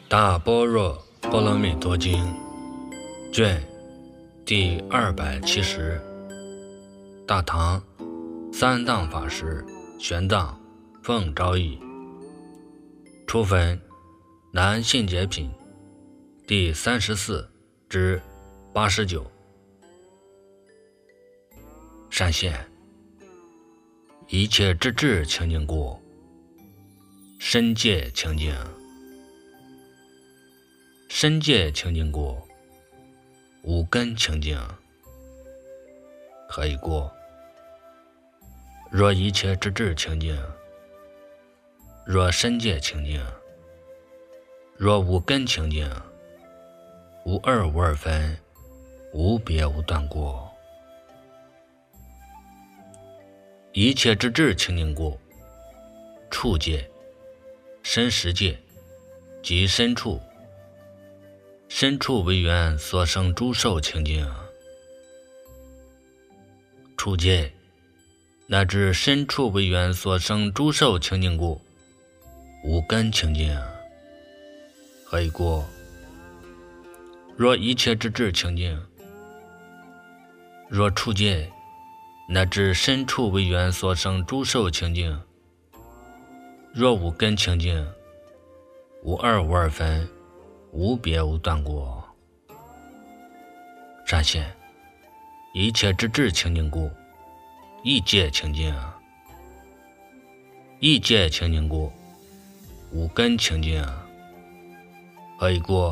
大般若波罗蜜多经卷第270，大唐三藏法师玄奘奉诏译，初分南信解品第34至89。善现一切之智清净故，身界清净，身界清净故，五根清净，何以故？若一切之智清净，若身界清净，若五根清净，无二无二分，无别无断过。一切之智清净故，处界、身识界即身处，身处为缘所生诸受清净，处界乃至身处为缘所生诸受清净故，五根清净，何以故？若一切之智清净，若处界乃至身处为缘所生诸受清净，若五根清净，无二无二分，无别无断过。善现一切之智清净故，意界清净，意界清净故，五根清净，何以故？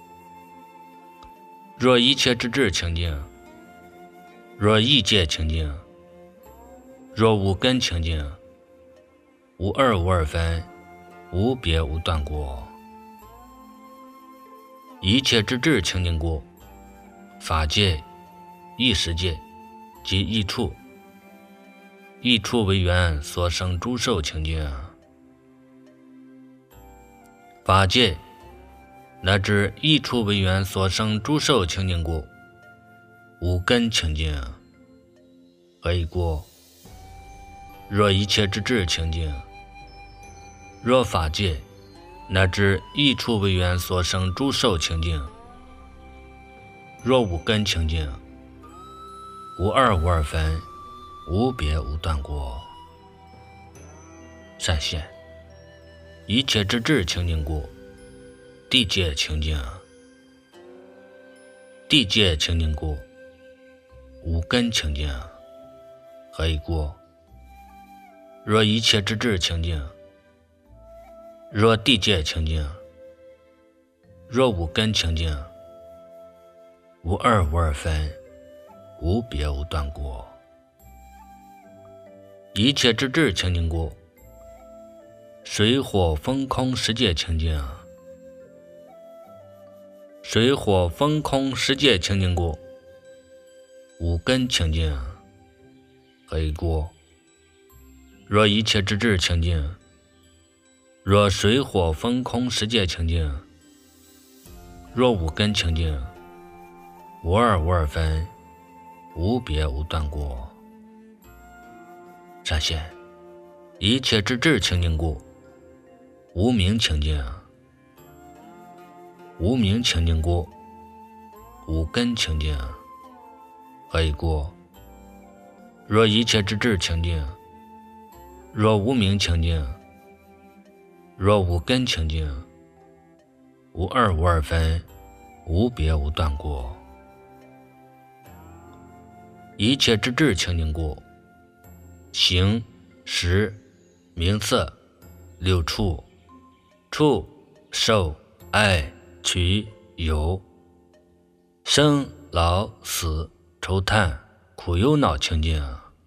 若一切之智清净，若意界清净，若五根清净，无二无二分，无别无断过。一切之智清净故，法界、意识界即意处，意处为缘所生诸受清净，法界乃至意处为缘所生诸受清净故，五根清净，何以故？若一切之智清净，若法界乃至意处为缘所生诸受清净，若五根清净，无二无二分，无别无断过。善现一切之智清净故，地界清净，地界清净故，五根清净，何以故？若一切之智清净，若地界清净，若五根清净，无二无二分，无别无断过。一切之智清净故，水火风空十界清净，水火风空十界清净故，五根清净，何以故？若一切之智清净，若水火风空十界清净，若五根清净，无二无二分，无别无断过。善现一切之智清净故，无明清净，无明清净故，五根清净，何以故？若一切之智清净，若无明清净，若五根清净，无二无二分，无别无断过。一切之智清净故，形、识、名色、六处、触、受、爱、取、有、生、老、死、愁叹、苦忧恼清净，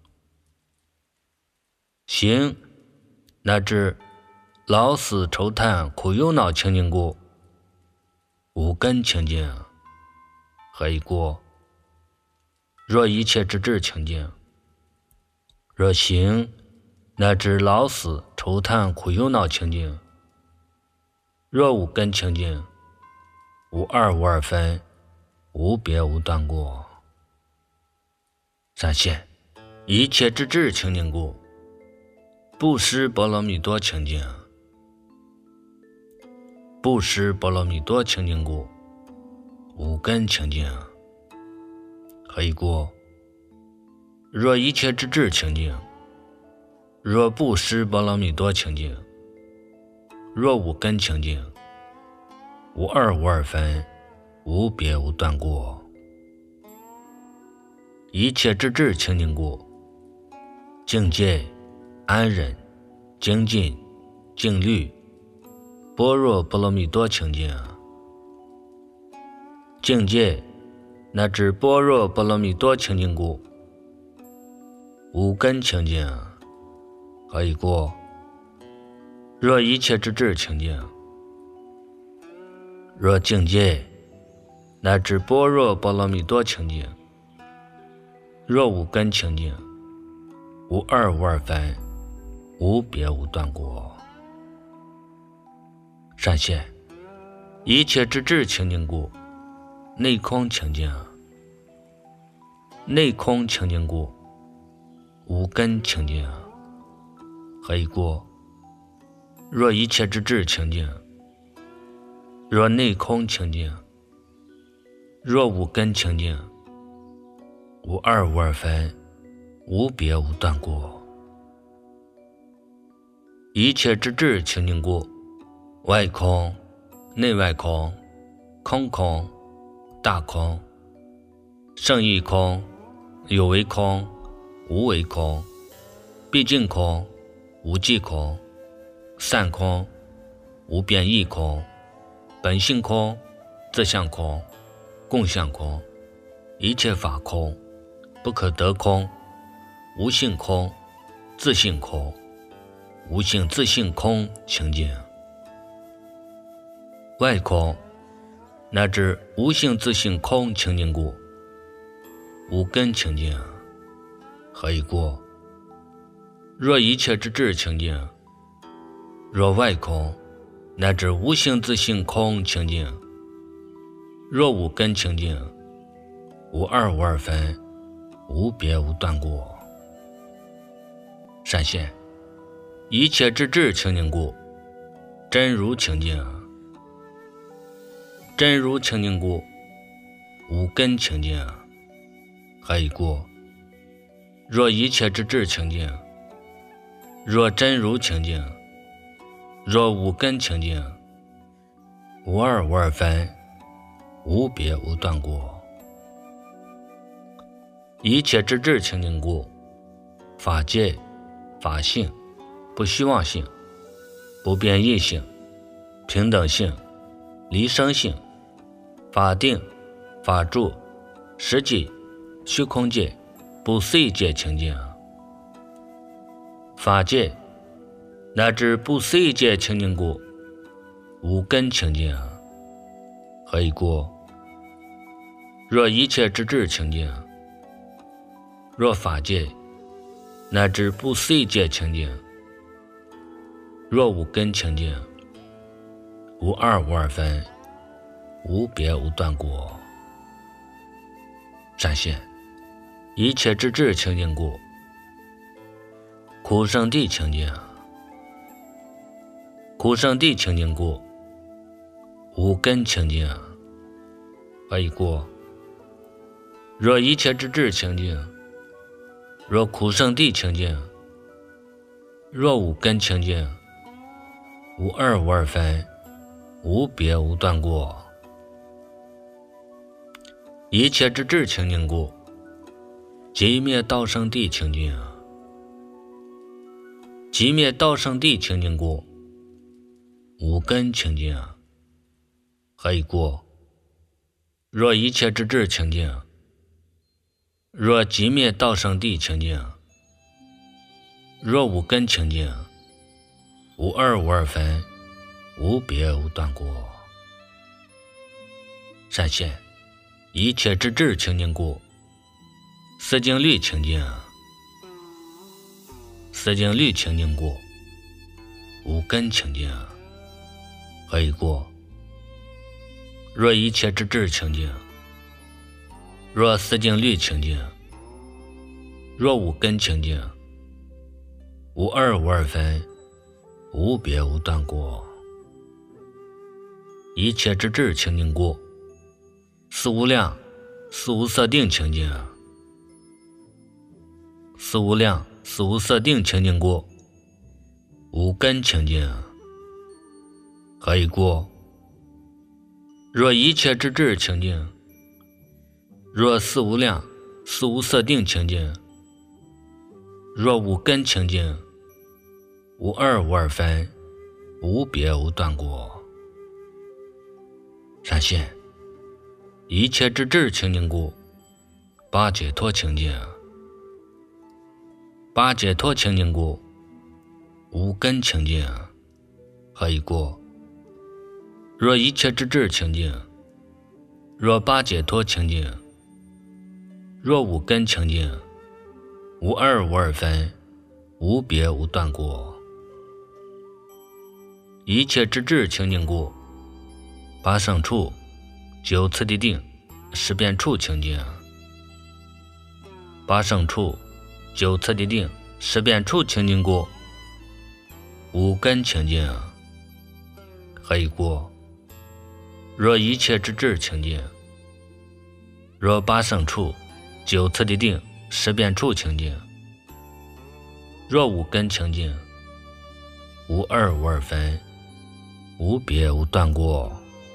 形乃至老死愁叹苦忧恼清净故，五根清净，何以故？若一切之智清净，若形乃至老死愁叹苦忧恼清净，若五根清净，无二无二分，无别无断过。善现一切之智清净故，布施波罗蜜多清净， 不识波罗蜜多清净故，无根清净。何以故？若一切之智清净，若不识波罗蜜多清净，若无根清净，无二无二分，无别无断故。一切之智清净故，境界、安忍、精进、静虑、般若波罗蜜多清净。境界乃至般若波罗蜜多清净故，无根清净。何以故？若一切之智清净，若境界乃至般若波罗蜜多清净，若无根清净，无二无二分，无别无断故。善现一切之智清净故，内空清净。内空清净故，无根清净。何以故？若一切之智清净，若内空清净，若无根清净，无二无二分，无别无断故。一切之智清净故，外空、内外空、空空、大空、胜义空、有为空、无为空、毕竟空、无际空、散空、无变异空、本性空、自相空、共相空、一切法空、不可得空、无性空、自性空、无性自性空清净。外空乃至无性自性空清净故，无根清净。何以故？若一切之智清净，若外空乃至无性自性空清净，若无根清净，无二无二分，无别无断故。善现一切之智清净故，真如清净。真如清净故，无根清净。何以故？若一切之智清净，若真如清净，若无根清净，无二无二分，无别无断故。一切之智清净故，法界、法性、不虚妄性、不变异性、平等性、离生性、法定、法住、实际、虚空界、不思议界清净。法界乃至不思议界清净故，无根清净。何以故？若一切之智清净，若法界乃至不思议界清净，若无根清净，无二无二分，无别无断故。善现一切之智清净故，苦圣地清净。苦圣地清净故，无根清净。何以故？若一切之智清净，若苦圣地清净，若无根清净，无二无二分，无别无断故。一切之智清净故，寂灭道生地清净。寂灭道生地清净故，无根清净。何以故？若一切之智清净，若寂灭道生地清净，若无根清净，无二无二分，无别无断故。善现一切之智清净故，思经律清净。思经律清净故，无根清净。何以故？若一切之智清净，若思经律清净，若无根清净，无二无二分，无别无断故。 一切之智清净故，四无量、四无色定清净，四无量、四无色定清净故，无根清净。何以故？若一切之智清净，若四无量、四无色定清净，若无根清净，无二无二分，无别无断过。善现一切之智清净故，八解脱清净。八解脱清净故，无根清净。何以故？若一切之智清净，若八解脱清净，若无根清净，无二无二分，无别无断过。一切之智清净故，八胜处、九次第定、十遍处清净。八胜处、九次第定、十遍处清净故，无根清净。何以故？若一切之智清净，若八胜处、九次第定、十遍处清净，若无根清净，无二无二分，无别无断过。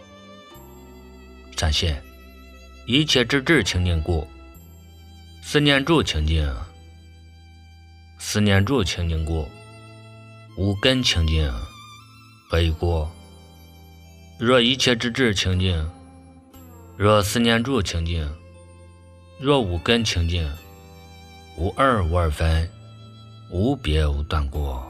善现一切之智清净故，四念住清净。四念住清净故，无根清净。何以故？若一切之智清净，若四念住清净，若无根清净，无二无二分，无别无断过。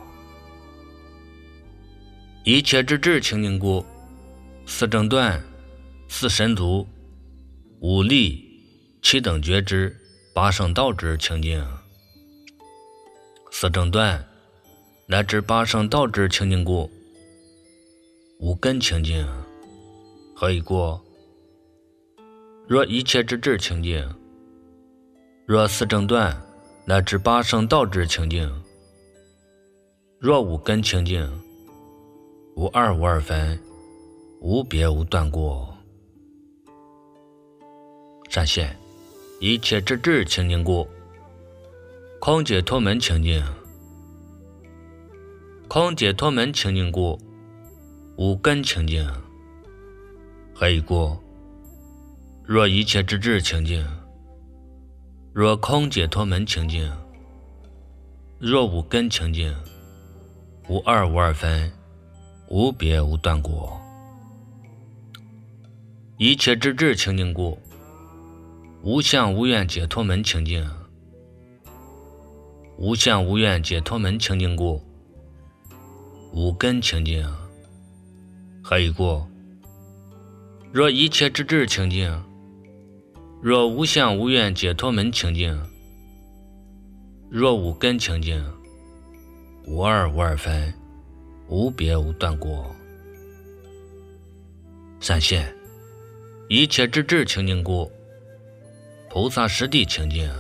一切之智清净故，四正断、四神足、五力、七等觉知、八圣道之清净。四正断乃至八圣道之清净故，无根清净。何以故？若一切之智清净，若四正断乃至八圣道之清净，若无根清净，无二无二分，无别无断过。善现一切之智清净故，空解脱门清净。空解脱门清净故，无根清净。何以故？若一切之智清净，若空解脱门清净，若无根清净，无二无二分，无别无断过。一切之智清净故，无相无愿解脱门清净。无相无愿解脱门清净故，无根清净。何以故？若一切之智清净，若无相无愿解脱门清净，若无根清净，无二无二分，无别无断过。善现一切之智清净故，菩萨实地清净。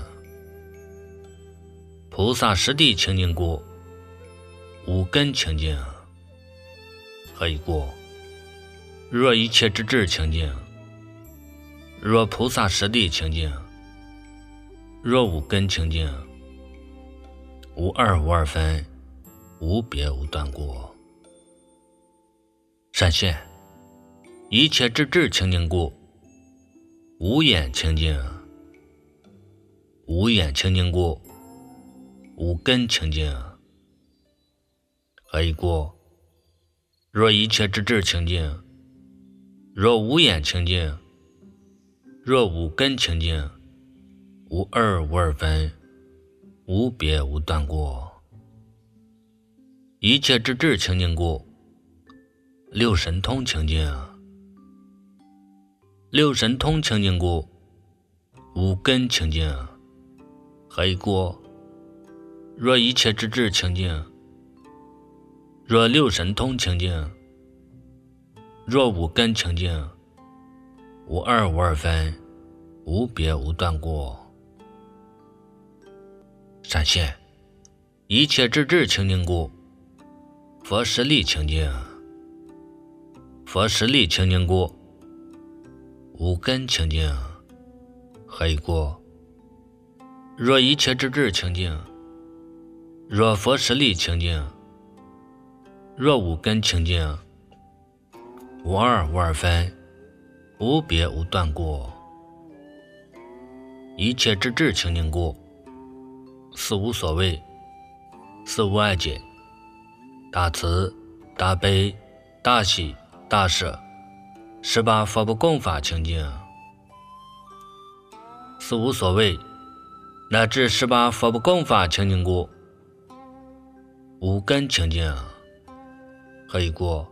菩萨实地清净故，无根清净。何以故？若一切之智清净，若菩萨实地清净，若无根清净，无二无二分，无别无断过。善现一切之智清净故，无眼清净。无眼清净故，无根清净。何以故？若一切之智清净，若无眼清净，若无根清净，无二无二分，无别无断过。一切之智清净故，六神通清净。六神通清净故，无根清净。何以故？若一切之智清净，若六神通清净，若无根清净，无二无二分，无别无断过。善现一切之智清净故，佛实力清净。 佛十力清净故，无根清净，何以故？若一切之智清净，若佛十力清净，若无根清净，无二无二分，无别无断故。一切之智清净故，四无所谓，四无碍解，大慈大悲大喜大舍，18佛不共法清净。四无所谓，乃至18佛不共法清净故，无根清净，何以故？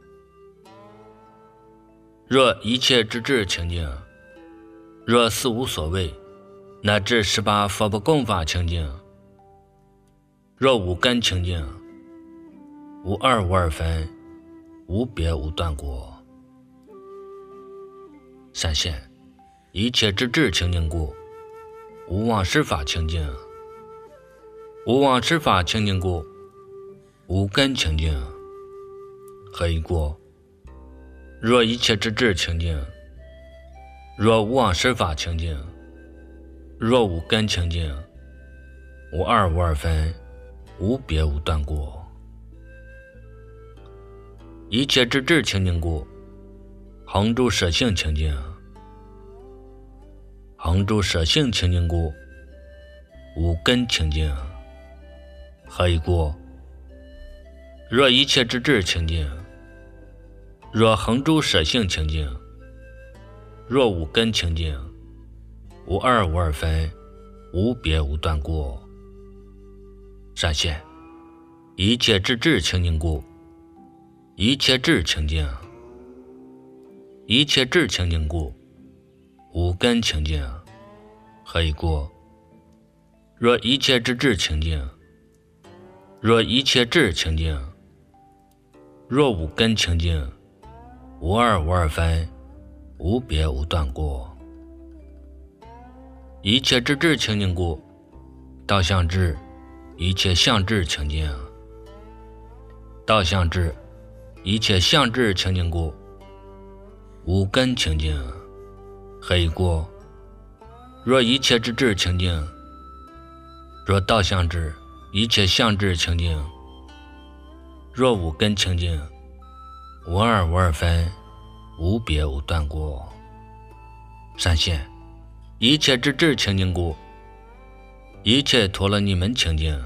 若一切之智清净，若四无所谓，乃至18佛不共法清净，若无根清净，无二无二分，无别无断故。闪现一切之智清净故，无妄施法清净，无妄施法清净故，无根清净，何以故？若一切之智清净，若无妄施法清净，若无根清净，无二无二分，无别无断故。一切之智清净故，恒住舍性清净，恒住舍性清净故，无根清净，何以故？若一切之智清净，若恒住舍性清净，若无根清净，无二无二分，无别无断故。闪现一切之智清净故，一切智清净，一切智清净故，无根清净，何以故？若一切之智清净，若一切智清净，若无根清净，无二无二分，无别无断故。一切之智清净故，道相智，一切相智清净，道相智，一切相智清净故，无根清净，何以故？若一切之智清净，若道相智，一切相智清净，若无根清净，无二无二分，无别无断故。闪现一切之智清净故，一切陀罗尼门清净，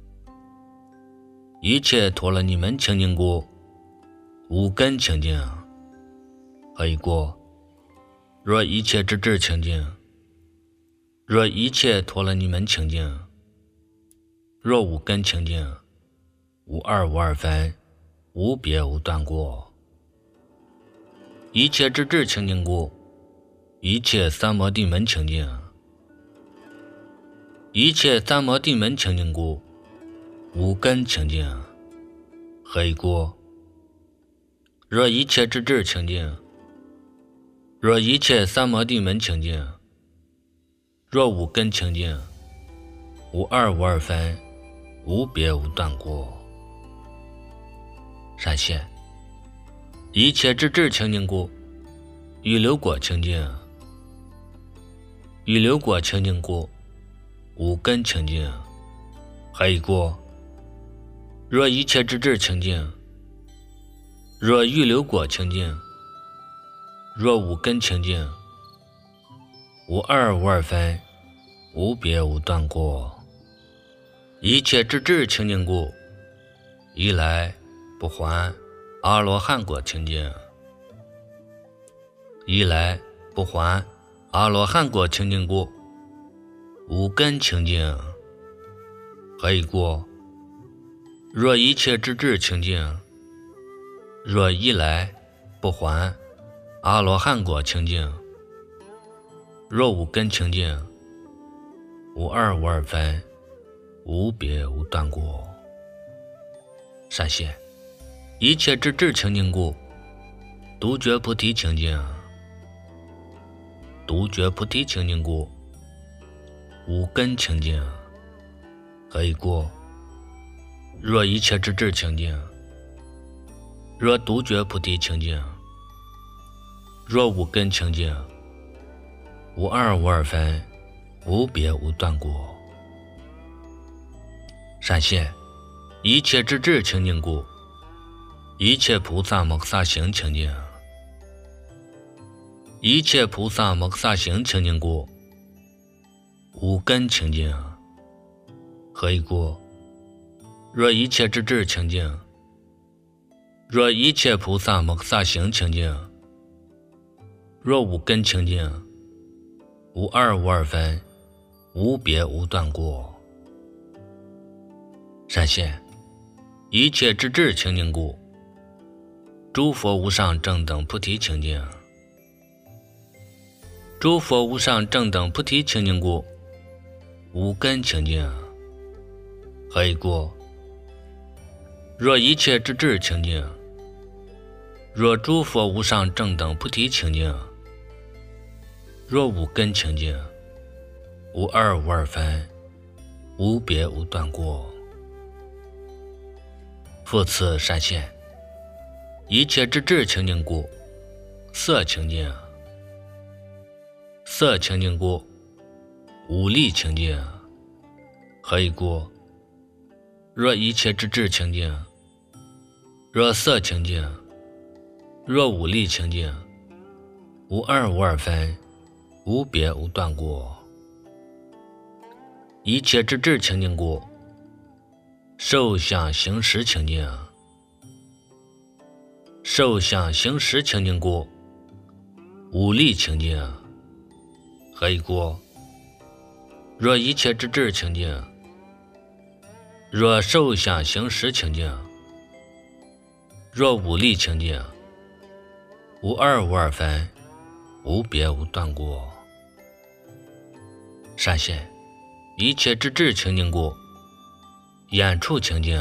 一切陀罗尼门清净故，无根清净，何以故？若一切之智清净，若一切陀罗尼门清净，若无根清净，无二无二分，无别无断故。一切之智清净故，一切三摩地门清净，一切三摩地门清净故，无根清净，何以故？若一切之智清净，若一切三摩地门清净，若无根清净，无二无二分，无别无断故。闪现一切之智清净故，预流果清净，预流果清净故，无根清净，何以故？若一切之智清净，若预流果清净，若无根清净，无二无二分，无别无断故。一切之智清净故，一来不还阿罗汉果清净，一来不还阿罗汉果清净故，无根清净，何以故？若一切之智清净，若一来不还阿罗汉果清净，若无根清净，无二无二分，无别无断故。闪现一切之智清净故，独觉菩提清净，独觉菩提清净故，无根清净，何以故？若一切之智清净，若独觉菩提清净， 若无根清净，无二无二分，无别无断故。闪现一切之智清净故，一切菩萨摩诃萨行清净，一切菩萨摩诃萨行清净故，无根清净。何以故？若一切之智清净，若一切菩萨摩诃萨行清净，若无根清净，无二无二分，无别无断故。闪现一切之智清净故，诸佛无上正等菩提清净，诸佛无上正等菩提清净故，无根清净。何以故？若一切之智清净，若诸佛无上正等菩提清净，若无根清净，无二无二分，无别无断故。复次闪现一切之智清净故，色清净，色清净故，无力清净。何以故？若一切之智清净，若色清净，若无力清净，无二无二分，无别无断故。一切之智清净故，受想行识清净，受想行识清净故，无力清净。何以故？若一切之智清净，若受想行识清净，若无力清净，无二无二分，无别无断故。闪现一切之智清净故，眼处清净，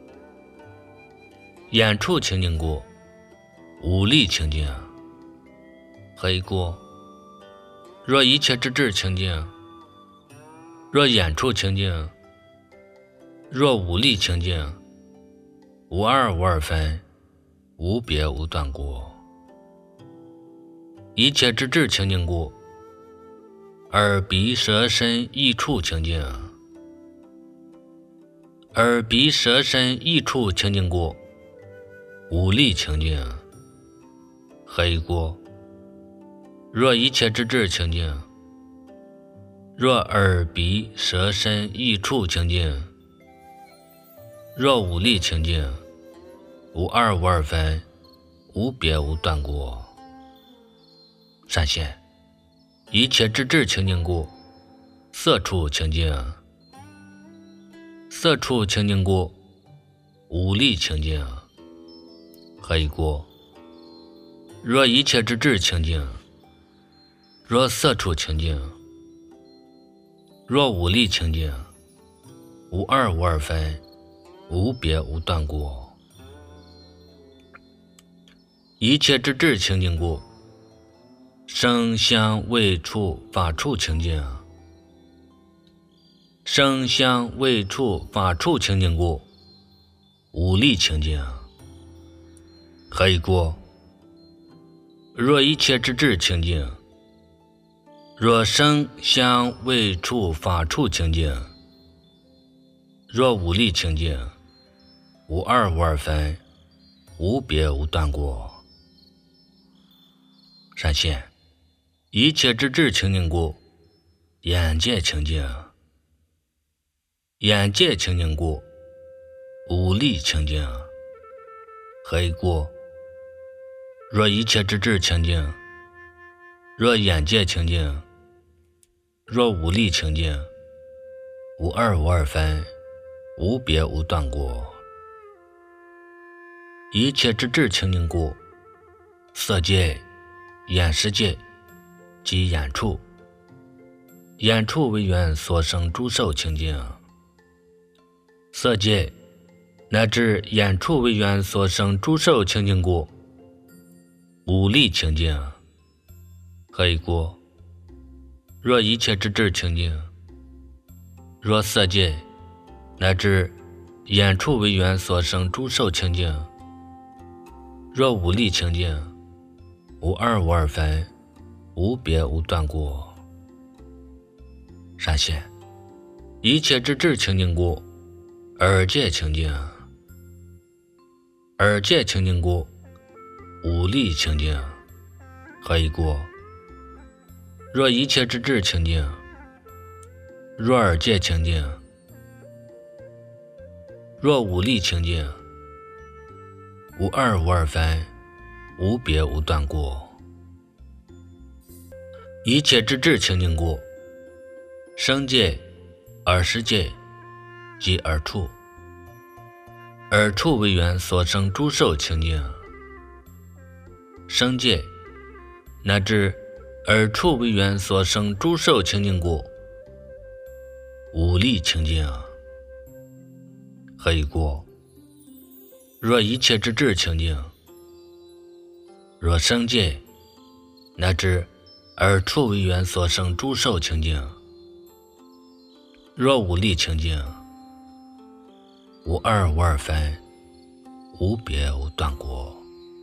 眼处清净故，无力清净。何以故？若一切之智清净，若眼处清净，若无力清净，无二无二分，无别无断故。一切之智清净故，耳鼻舌身意处清净，耳鼻舌身意处清净故，无力清净。何以故？若一切之智清净，若耳鼻舌身意处清净，若无力清净，无二无二分，无别无断故。闪现一切之智清净故，色处清净，色处清净故，无力清净。何以故？若一切之智清净，若色处清净，若无力清净，无二无二分，无别无断故。一切之智清净故，声香味触法处清净，声香味触法处清净故，无力清净。何以故？若一切之智清净，若声香味触法处清净，若无力清净，无二无二分，无别无断故。闪现一切之智清净故，眼界清净，眼界清净故，无力清净。何以故？若一切之智清净，若眼界清净，若无力清净，无二无二分，无别无断故。一切之智清净故，色界、眼识界及眼处，眼处为缘所生诸受清净，色界乃至眼处为缘所生诸受清净故，无力清净。何以故？若一切之智清净，若色界乃至眼处为缘所生诸受清净，若无力清净， 无二无二分，无别无断过。闪现一切之智清净故，二界清净，二界清净故，五力清净。何以故？若一切之智清净，若二界清净，若五力清净，无二无二分，无别无断过。一切之智清净故，生界、二十界即二处，二处为缘所生诸受清净。生界乃至二处为缘所生诸受清净故，五力清净。何以故？若一切之智清净，若生界乃至二处为缘所生诸受清净，若五力清净，无二无二分，无别无断过。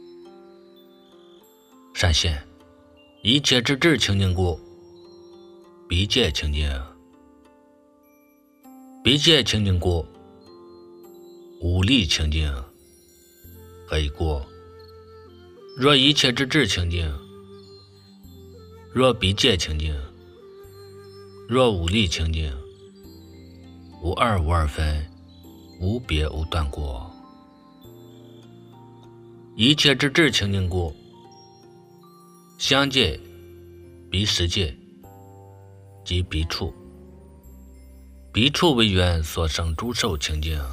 闪现一切之智清净故，彼界清净，彼界清净故，五力清净。何以故？若一切之智清净，若彼界清净，若五力清净，无二无二分，无别无断过。一切之智清净故，相界、彼十界即彼处，彼处为缘所生诸受清净。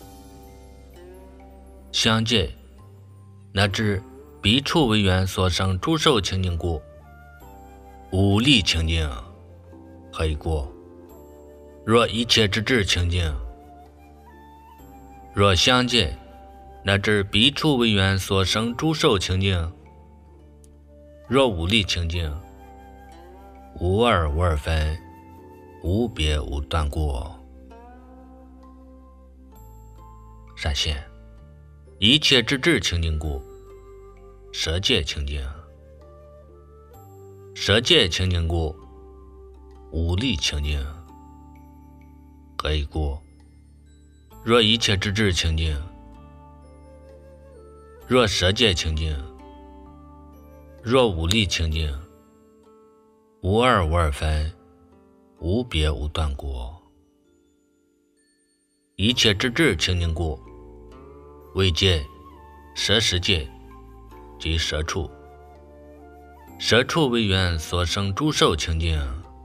相界乃至彼处为缘所生诸受清净故，五力清净。何以故？若一切之智清净，若相界乃至彼处为缘所生诸受清净，若五力清净，无二无二分，无别无断过。闪现一切之智清净故，舍界清净，舍界清净故，五力清净。何以故？若一切之智清净，若舍界清净，若五力清净，无二无二分，无别无断过。一切之智清净故，为界、舍十界即舍处，舍处为缘所生诸受清净。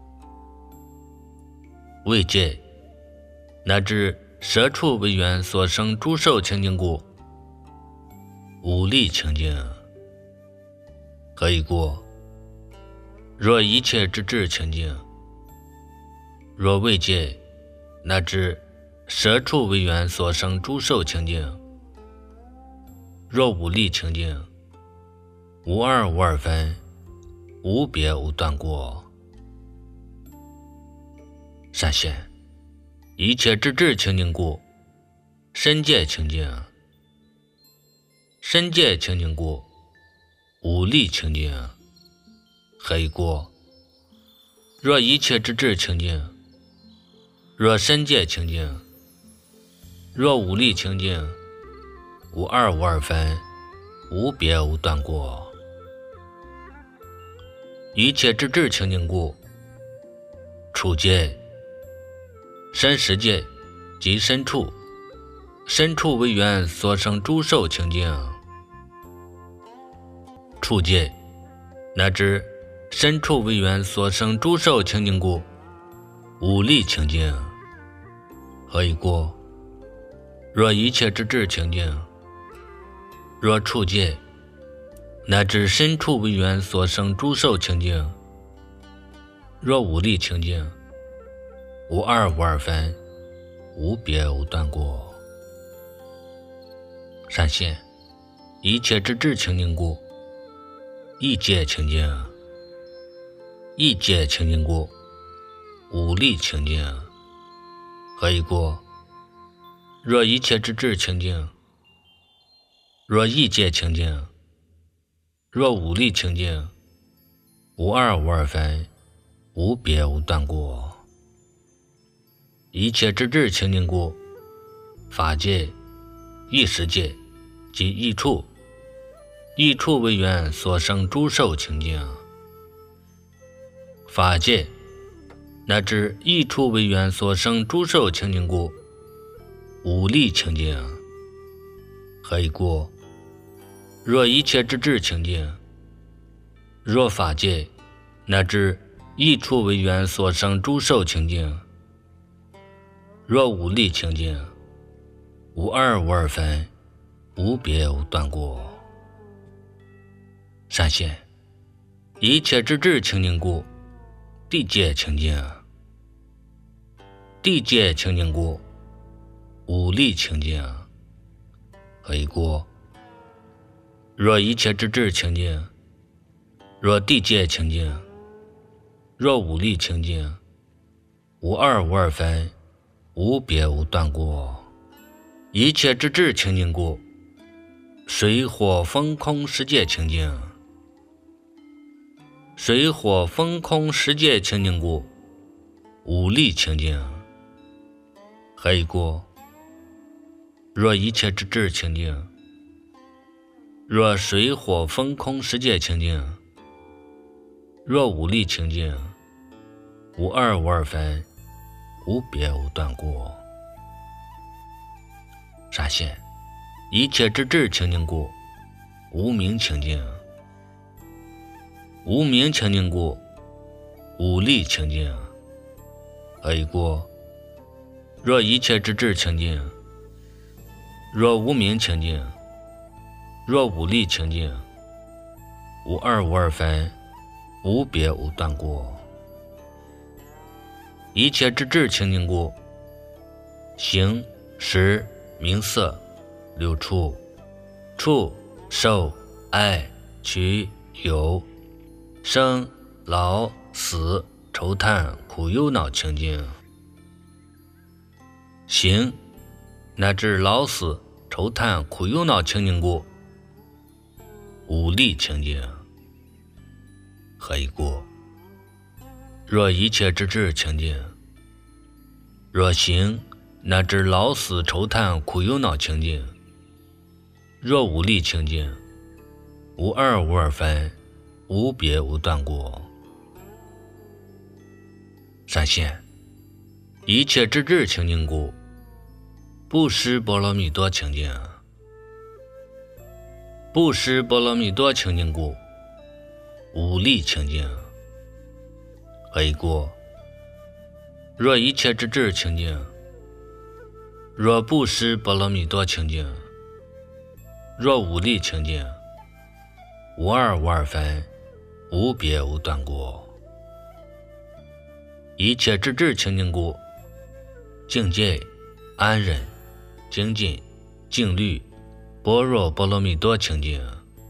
为界乃至舍处为缘所生诸受清净故，五力清净。何以故？若一切之智清净，若为界乃至舍处为缘所生诸受清净，若五力清净，无二无二分，无别无断过。闪现一切之智清净故，身界清净，身界清净故，五力清净。何以故？若一切之智清净，若身界清净，若五力清净，无二无二分，无别无断过。一切之智清净故，处界、身十界即身处，身处为缘所生诸受清净。处界乃至身处为缘所生诸受清净故，五力清净。何以故？若一切之智清净，若处界乃至身处为缘所生诸受清净，若五力清净，无二无二分，无别无断过。闪现一切之智清净故，意界清净，意界清净故，五力清净。何以故？若一切之智清净，若意界清净， 若无力清净，无二无二分，无别无断故。一切之智清净故，法界、异世界及异处，异处为缘所生诸受清净。法界乃至异处为缘所生诸受清净故，无力清净。何以故？若一切之智清净，若法界乃至异处为缘所生诸受清净，若无力清净，无二无二分，无别无断故。善现一切之智清净故，地界清净。地界清净故，无力清净。何以故？若一切之智清净，若地界清净，若无力清净，无二无二分，无别无断故。一切之智清净故，水火风空世界清净。水火风空世界清净故，无力清净。何以故？若一切之智清净，若水火风空世界清净，若无力清净，无二无二分，无别无断故。善现一切之智清净故，无明清净。无明清净故，无力清净。何以故？若一切之智清净，若无明清净，若无力清净，无二无二分，无别无断故。一切之智清净故，形识名色六处，触受爱取有生老死愁叹苦忧恼清净。行乃至老死愁叹苦忧恼清净故，无力清净。何以故？若一切之智清净，若行乃至老死愁叹苦忧恼清净，若无力清净，无二无二分，无别无断故。善现一切之智清净故，不施波罗蜜多清净。不施波罗蜜多清净故，无力清净。何以故？若一切之智清净，若不施波罗蜜多清净，若无力清净，无二无二分，无别无断故。一切之智清净故，境界安忍精进静虑般若波罗蜜多清净。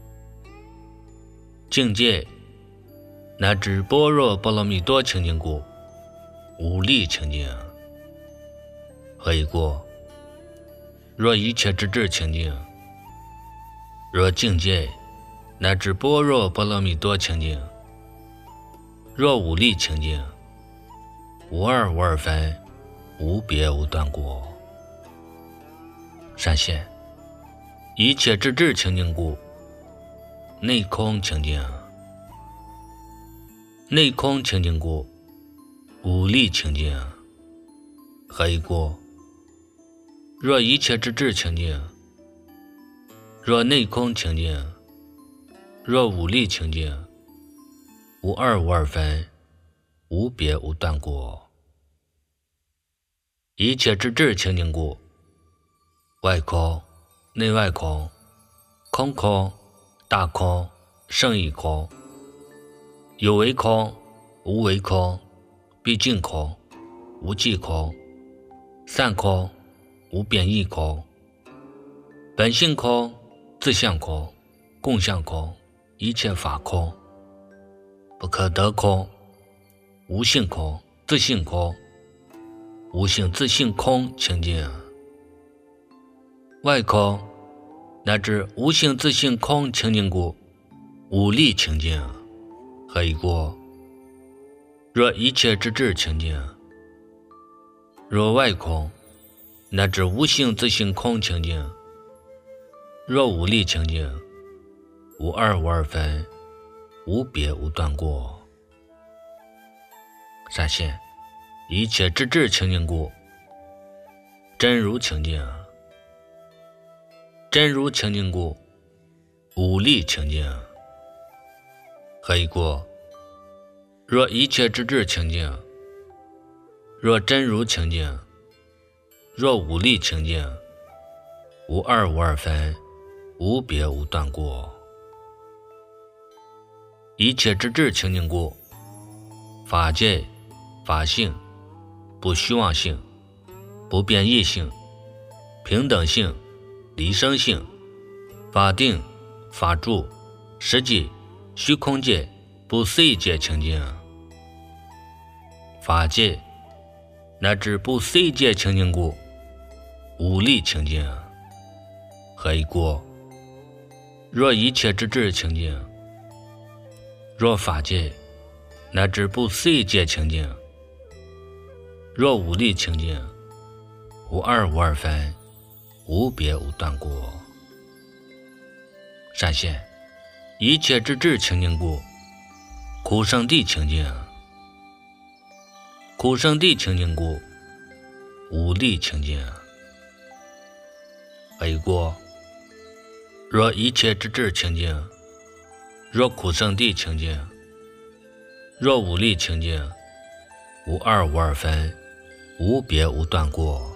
境界乃至般若波罗蜜多清净故，无力清净。何以故？若一切之智清净，若境界乃至般若波罗蜜多清净，若无力清净，无二无二分，无别无断故。善现一切之智清净故，内空清净。内空清净故，无力清净。何以故？若一切之智清净，若内空清净，若无力清净，无二无二分，无别无断故。一切之智清净故，外空内外空，空空大空胜义空，有为空无为空，毕竟空无际空，散空无变异空，本性空自相空共相空，一切法空，不可得空，无性空自性空，无性自性空清净。外空乃至无性自性空清净故， 无力清净。还有一个，若一切之智清净，若外空，乃至无性自性空清净，若无力清净，无二无二分，无别无断过。闪现一切之智清净故，真如清净。真如清净故，无力清净。还有一个，若一切之智清净，若真如清净，若无力清净，无二无二分，无别无断过。一切之智清净故，法界、法性、不虚妄性、不变异性、平等性、离生性、法定、法住、实际、虚空界、不思议界清净。法界乃至不思议界清净故，无力清净。还有一个，若一切之智清净，若法界乃至不思议界清净，若无力清净，无二无二分，无别无断过。闪现一切之智清净故，苦圣地清净。苦圣地清净故，无力清净。还有一个，若一切之智清净，若苦圣地清净，若无力清净，无二无二分，无别无断过。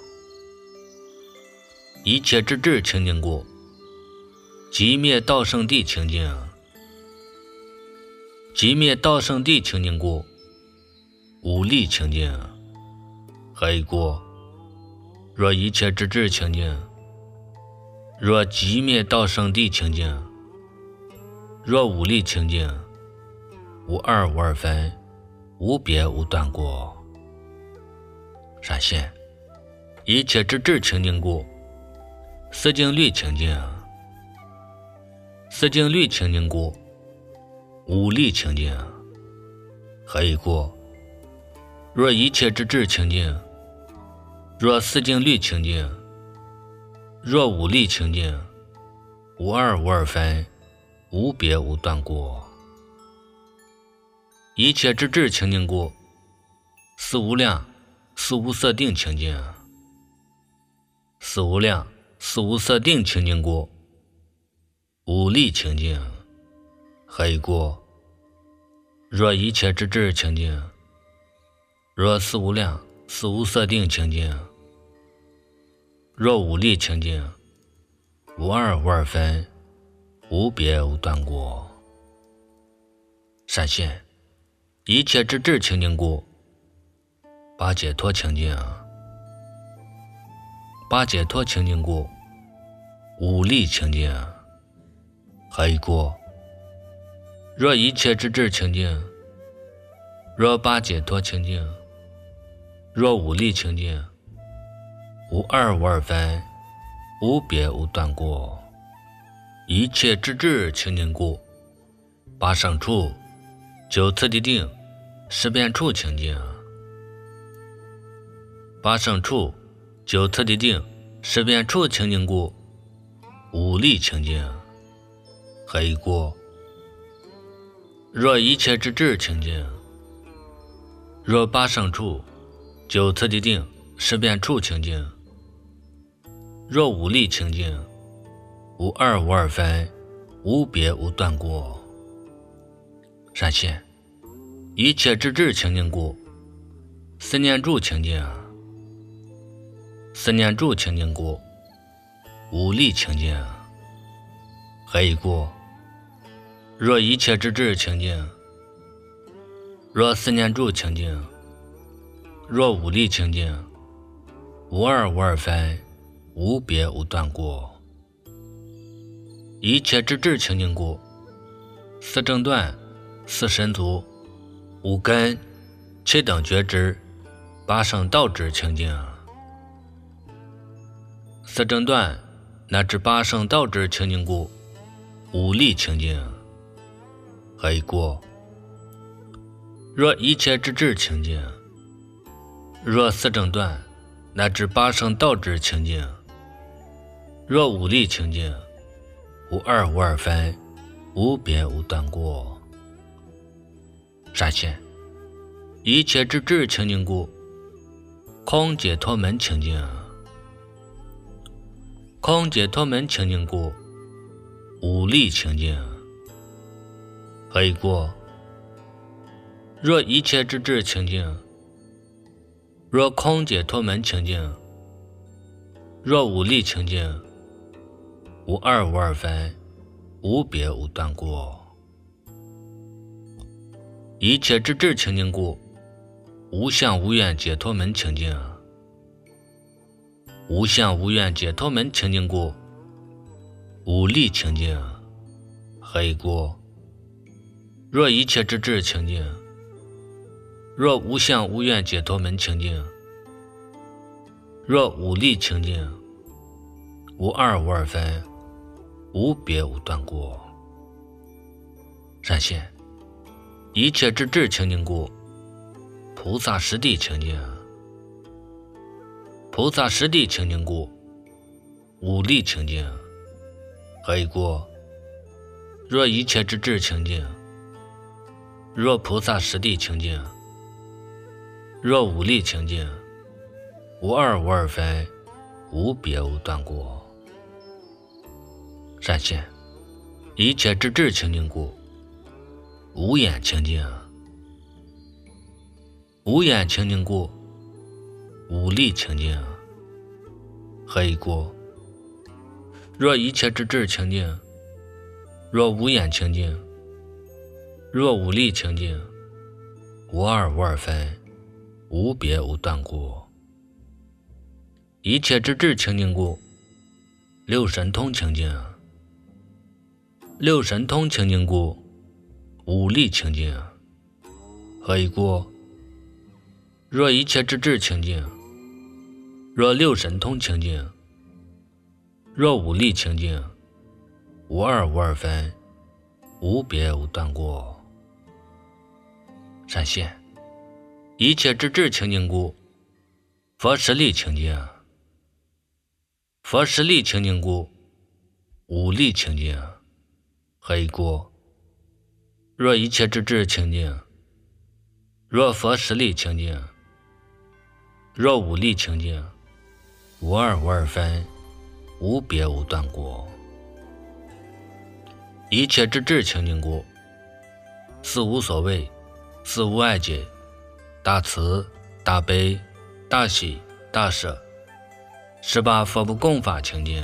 一切之智清净故，寂灭道圣地清净。寂灭道圣地清净故，无力清净。还有一个，若一切之智清净，若寂灭道圣地清净，若无力清净，无二无二分，无别无断过。闪现一切之智清净故，思境律清净。思境律清净故，无力清净。还有一个，若一切之智清净，若思境律清净，若无力清净，无二无二分，无别无断过。一切之智清净故，思无量、思无色定清净。思无量、思无色定清净故，无力清净。还有一个，若一切之智清净，若思无量、思无色定清净，若无力清净，无二无二分，无别无断过。闪现一切之智清净故，八解脱清净。八解脱清净故，无力清净。还有一个，若一切之智清净，若八解脱清净，若无力清净，无二无二分，无别无断过。一切之智清净故，八胜处、九次第定、十遍处清净。八胜处、九次第定、十遍处清净故，无力清净。还有一个，若一切之智清净，若八胜处、九次第定、十遍处清净，若无力清净，无二无二分，无别无断过。闪现一切之智清净故，思念住清净。思念住清净故，无力清净。还有一个，若一切之智清净，若思念住清净，若无力清净，无二无二分，无别无断过。一切之智清净故，四正断、四神足、五根、七等觉知、八圣道智清净。四正断乃至八圣道智清净故，无力清净。 黑过。若一切之至清净，若四正断乃至八圣道之清净，若五力清净，无二无二分，无边无断过。闪现一切之至清净故，空解脱门清净。空解脱门清净故，无力清净。黑过。若一切之至清净，若空解脱门清净，若无力清净，无二无二分，无别无断过。一切之至清净故，无相无愿解脱门清净。无相无愿解脱门清净故，无力清净。黑过。若一切之至清净，若无相无愿解脱门清净，若无力清净，无二无二分，无别无断过。闪现一切之至清净故，菩萨实地清净。菩萨实地清净故，无力清净。黑过。若一切之至清净，若菩萨实地清净，若无力清净，无二无二分，无别无断过。闪现一切之至清净故，无眼清净。无眼清净故，无力清净。黑过。若一切之至清净，若无眼清净，若无力清净，无二无二分，无别无断过。一切之至清净故，六神通清净。六神通清净故，无力清净。黑过。若一切之至清净，若六神通清净，若无力清净，无二无二分，无别无断过。闪现一切之至清净故，佛实力清净。佛实力清净故，无力清净。黑过。若一切之至清净，若佛实力清净，若无力清净，无二无二分，无别无断过。一切之至清净故，四无所谓，四无碍解，大慈大悲大喜大舍，18佛不共法清净。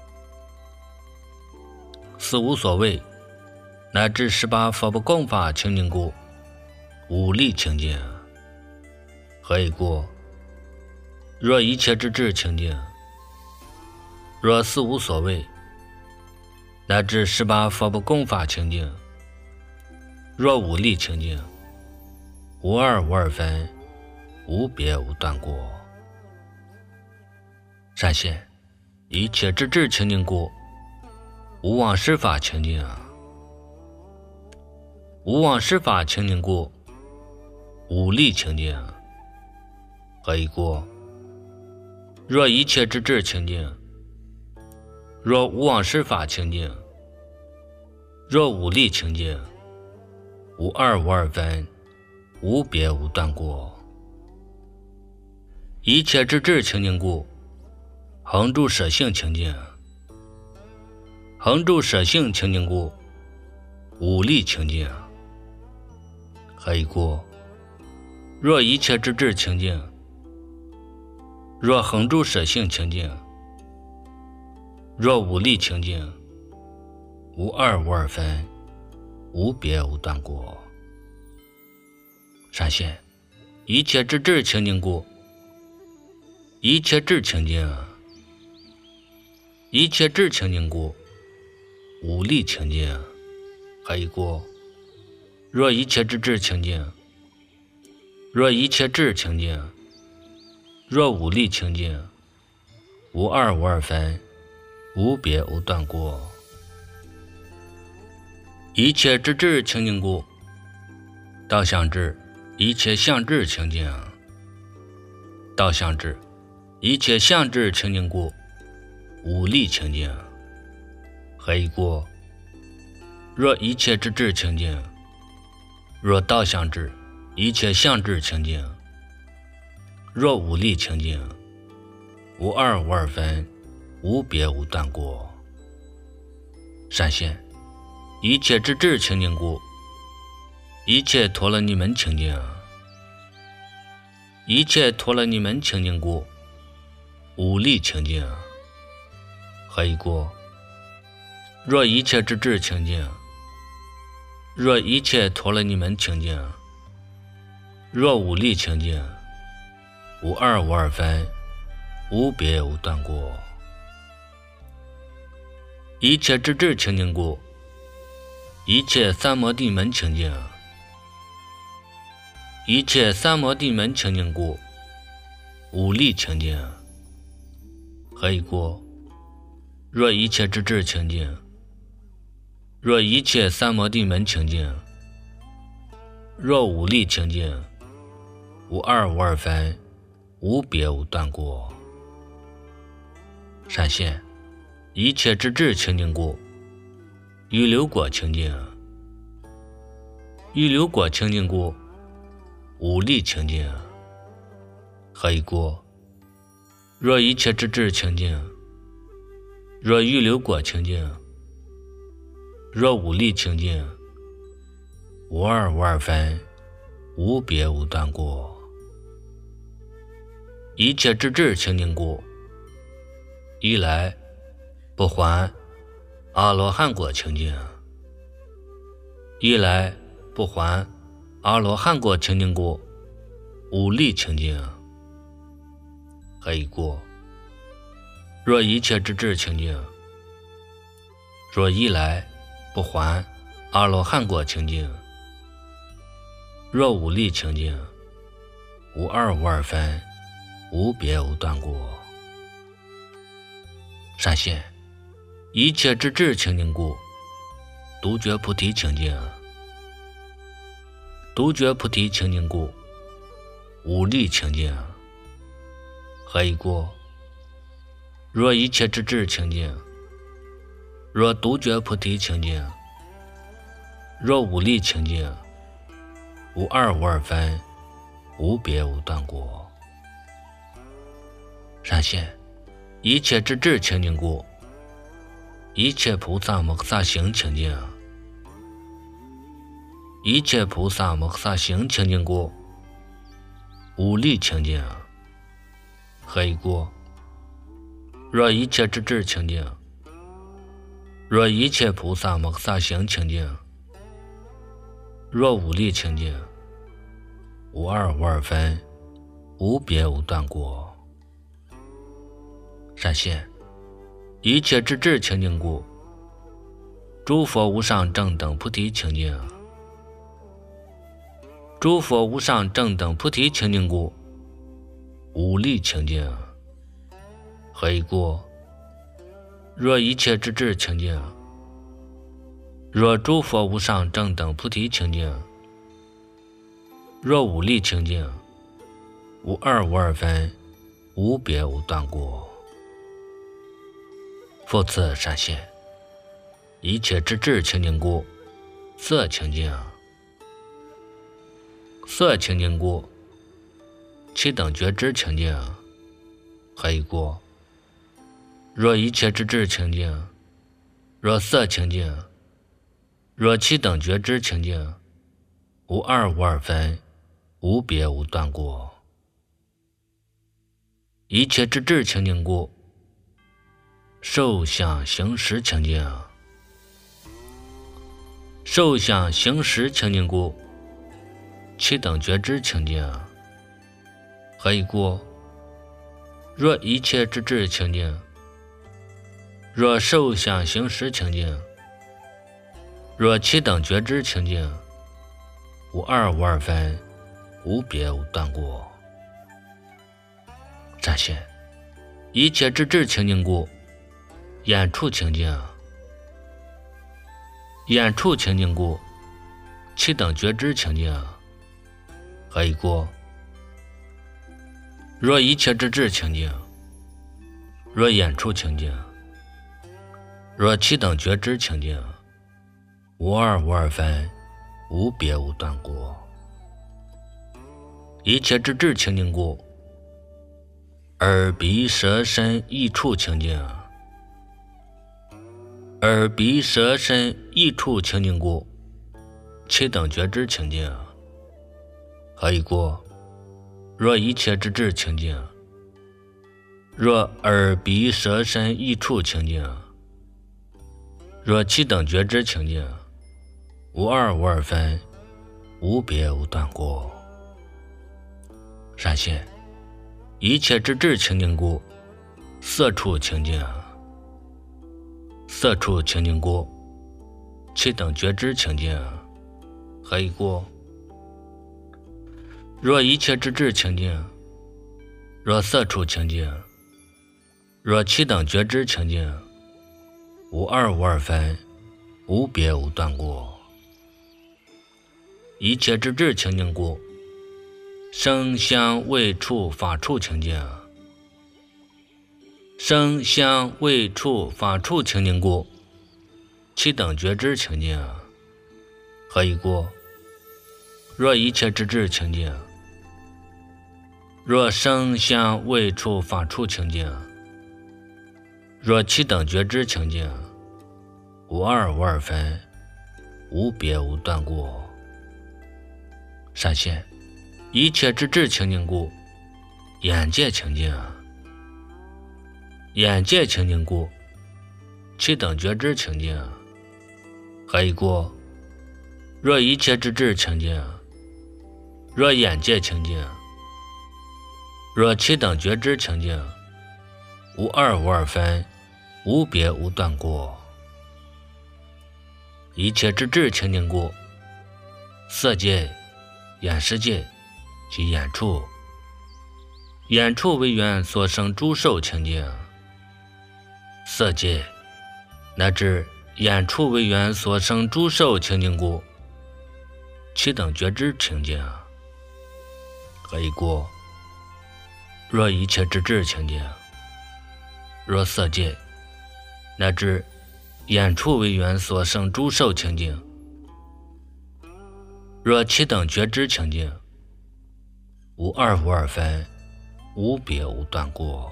四无所谓乃至18佛不共法清净故，无力清净。黑过。若一切之至清净，若四无所谓乃至18佛不共法清净，若无力清净，无二无二分，无别无断过。闪现一切之至清净故，无妄施法清净。无妄施法清净故，无力清净。黑过。若一切之至清净，若无妄施法清净，若无力清净，无二无二分，无别无断过。一切之至清净故，恒住舍性清净。恒住舍性清净故，无力清净。黑过。若一切之至清净，若恒住舍性清净，若无力清净，无二无二分，无别无断过。闪现一切之至清净故，一切至清净。一切至清净故，无力清净。黑过。若一切之至清净，若一切至清净，若无力清净，无二无二分，无别无断过。 一切之智清净故，道相智，一切相智清净；道相智，一切相智清净故，无力清净。何以故？若一切之智清净，若道相智，一切相智清净；若无力清净，无二无二分，无别无断故。闪现一切之智清净故，一切陀罗尼门清净；一切陀罗尼门清净故，无力清净。何以故？若一切之智清净，若一切陀罗尼门清净，若无力清净，无二无二分，无别无断故。一切之智清净故，一切三摩地门清净；一切三摩地门清净故，无力清净。何以故？若一切之智清净，若一切三摩地门清净，若无力清净，无二无二分，无别无断故。闪现一切之智清净故，预流果清净；预流果清净故，无力清净。何以故？若一切之智清净，若预流果清净，若无力清净，无二无二分，无别无断故。一切之智清净故，一来不还阿罗汉果清净；一来不还阿罗汉果清净故，无力清净。何以故？若一切之智清净，若一来不还阿罗汉果清净，若无力清净，无二无二分，无别无断故。闪现一切之智清净故，独觉菩提清净；独觉菩提清净故，无力清净。何以故？若一切之智清净，若独觉菩提清净，若无力清净，无二无二分，无别无断故。闪现一切之智清净故，一切菩萨摩诃萨行清净；一切菩萨摩诃萨行清净故，无力清净。何以故？若一切之智清净，若一切菩萨摩诃萨行清净，若无力清净，无二无二分，无别无断故。闪现一切之智清净故，诸佛无上正等菩提清净；诸佛无上正等菩提清净故，无力清净。何以故？若一切之智清净，若诸佛无上正等菩提清净，若无力清净，无二无二分，无别无断故。复次闪现一切之智清净故，色清净；色清净故，七等觉知清净。何以故？若一切之智清净，若色清净，若七等觉知清净，无二无二分，无别无断故。一切之智清净故，受想行识清净；受想行识清净故，七等觉知清净。何以故？若一切之智清净，若受想行识清净，若七等觉知清净，无二无二分，无别无断故。闪现一切之智清净故，眼处清净； 演处情境故，其等觉知情境何以故？若一切之智情境，若演处情境，若其等觉知情境，无二无二分，无别无断故。一切之智情境故，耳鼻舌身意处情境，耳鼻舌身意处情境故，其等觉知情境何以故？若一切之智情境，若耳鼻舌身意处情境，若其等觉知情境，无二无二分，无别无断故。闪现一切之智情境故，色处情境，色处情境故，其等觉知情境何以故？若一切之智情境，若色处情境，若其等觉知情境，无二无二分，无别无断故。一切之智情境故，声香味触法处情境，声香味触法处情境故，其等觉知情境何以故？若一切之智情境，若声香味触法处情境，若其等觉知情境，无二无二分，无别无断故。闪现一切之智情境故，眼界情境，眼界情境故，其等觉知情境何以故？若一切之智情境，若眼界情境，若其等觉知情境，无二无二分，无别无断故。一切之智情境故，色界、眼识界及眼处，眼处为缘所生诸受情境，色界乃至眼处为缘所生诸受情境故，其等觉知情境何以故？若一切之智情境，若色界乃至眼处为缘所生诸受情境，若其等觉知情境，无二无二分，无别无断故。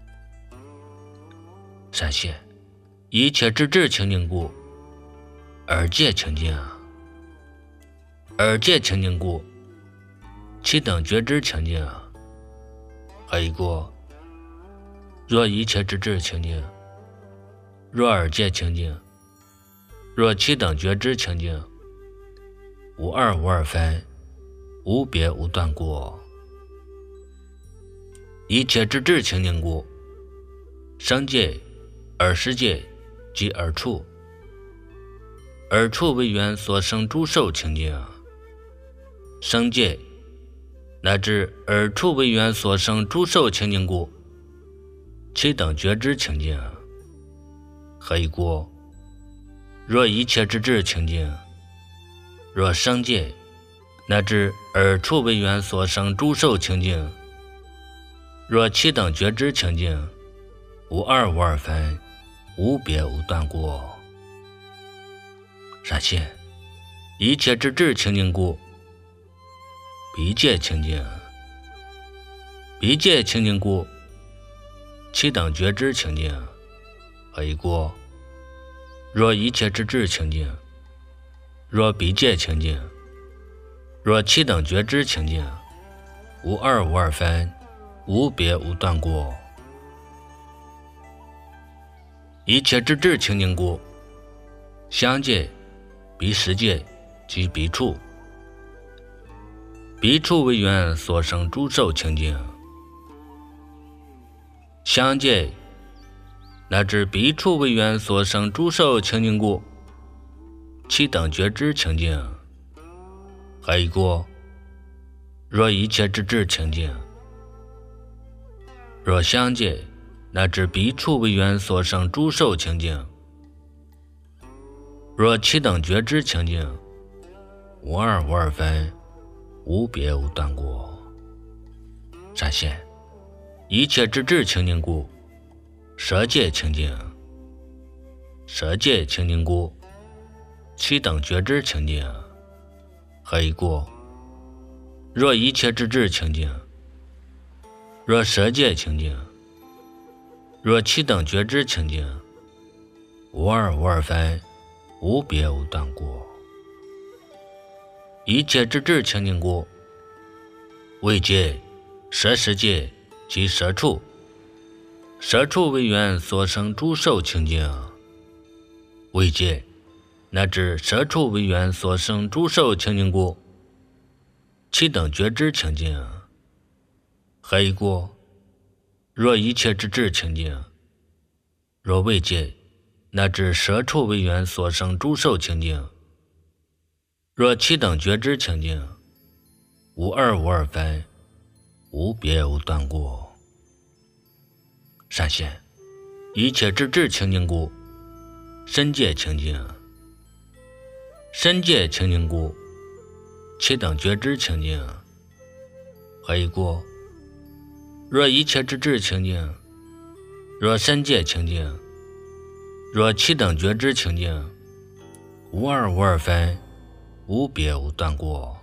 闪现一切之智情境故，耳界情境，耳界情境故，其等觉知情境何以故？若一切之智情境，若耳界情境，若其等觉知情境，无二无二分，无别无断故。一切之智情境故，声界、耳识界及耳处，耳处为缘所生诸受情境，声界乃至耳处为缘所生诸受情境故，其等觉知情境何以故？若一切之智情境，若声界乃至耳处为缘所生诸受情境，若其等觉知情境，无二无二分，无别无断故。闪现一切之智情境故，鼻界情境，鼻界情境故，其等觉知情境何以故？若一切之智情境，若鼻界情境，若其等觉知情境，无二无二分，无别无断故。一切之智情境故，香界、鼻识界及鼻处，鼻处为缘所生诸受情境，香界乃至鼻处为缘所生诸受情境故，其等觉知情境何以故？若一切之智情境，若香界乃至鼻处为缘所生诸受情境， 若七等觉知清净，无二无二分，无别无断过。闪现一切之智清净故，舍界清净；舍界清净故，七等觉知清净。何以故？若一切之智清净，若舍界清净，若七等觉知清净，无二无二分，无别无断过。一切之智清净故，为界、舍世界及舍处，舍处为缘所生诸受清净；为界乃至舍处为缘所生诸受清净故，七等觉知清净。何以故？若一切之智清净，若为界乃至舍处为缘所生诸受清净，若七等觉知清净，无二无二分，无别无断过。闪现一切之智清净故，身界清净；身界清净故，七等觉知清净。何以故？若一切之智清净，若身界清净，若七等觉知清净，无二无二分，无别无断过。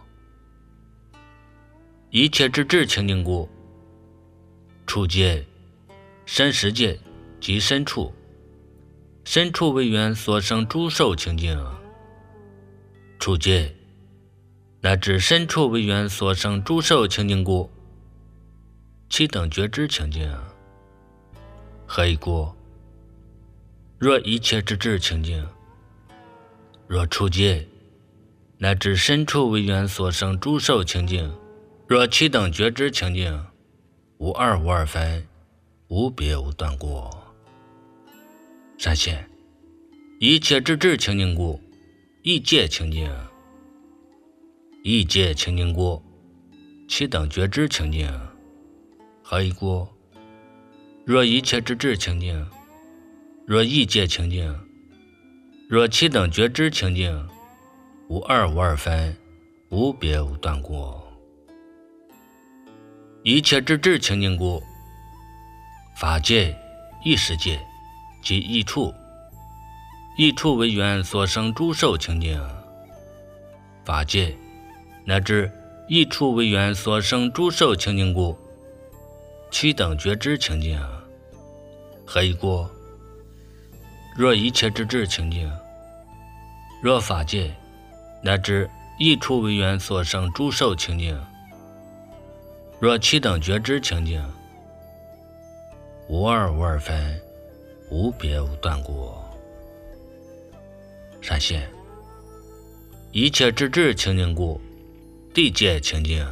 一切之智清净故，处界、身实界及身处，身处为缘所生诸受清净；处界乃至身处为缘所生诸受清净故，七等觉知清净。何以故？若一切之智清净，若处界乃至身处为缘所生诸受清净，若七等觉知清净，无二无二分，无别无断过。闪现一切之智清净故，意界清净；意界清净故，七等觉知清净。何以故？若一切之智清净，若意界清净，若七等觉知清净，无二无二分，无别无断过。一切之智清净故，法界、意识界及意处，意处为缘所生诸受清净；法界乃至意处为缘所生诸受清净故，七等觉知清净。何以故？若一切之智清净，若法界乃至意处为缘所生诸受清净，若七等觉知清净，无二无二分，无别无断过。闪现一切之智清净故，地界清净；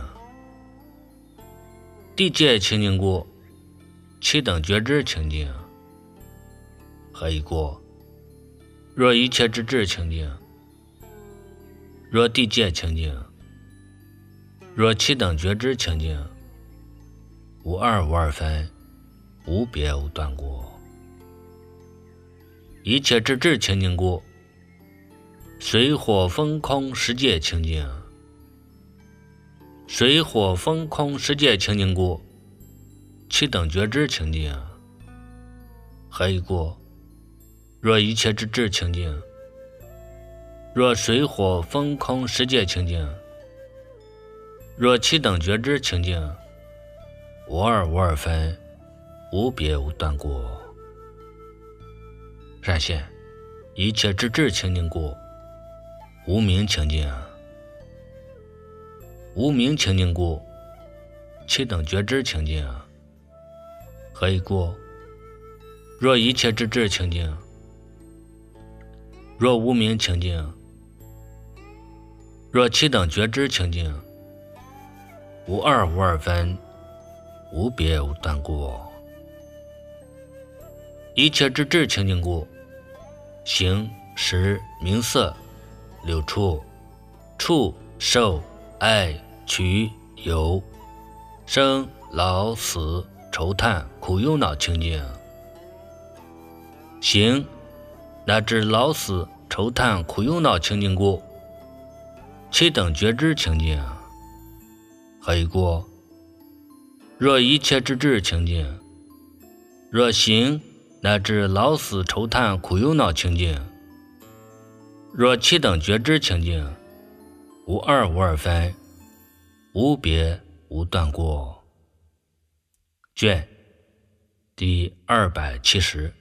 地界清净故，七等觉知清净。何以故？若一切之智清净，若地界清净，若七等觉知清净，无二无二分，无别无断过。一切之智清净故，水火风空十界清净；水火风空十界清净故，七等觉知清净。何以故？若一切之智清净，若水火风空十界清净，若七等觉知清净，无二无二分，无别无断过。闪现一切之智清净故，无明清净；无明清净故，七等觉知清净。何以故？若一切之智清净，若无明清净，若七等觉知清净，无二无二分，无别无断过。一切之智清净故，形、识、名色、六处、触、受、爱、取、有、生、老、死、愁叹、苦忧恼清净。形乃至老死抽痰哭忧恼情境故，启灯觉知情境。还有一个若一切之知情境，若心乃至老死抽痰哭忧恼情境，若启灯觉知情境，无二无二分，无别无断过。卷第270。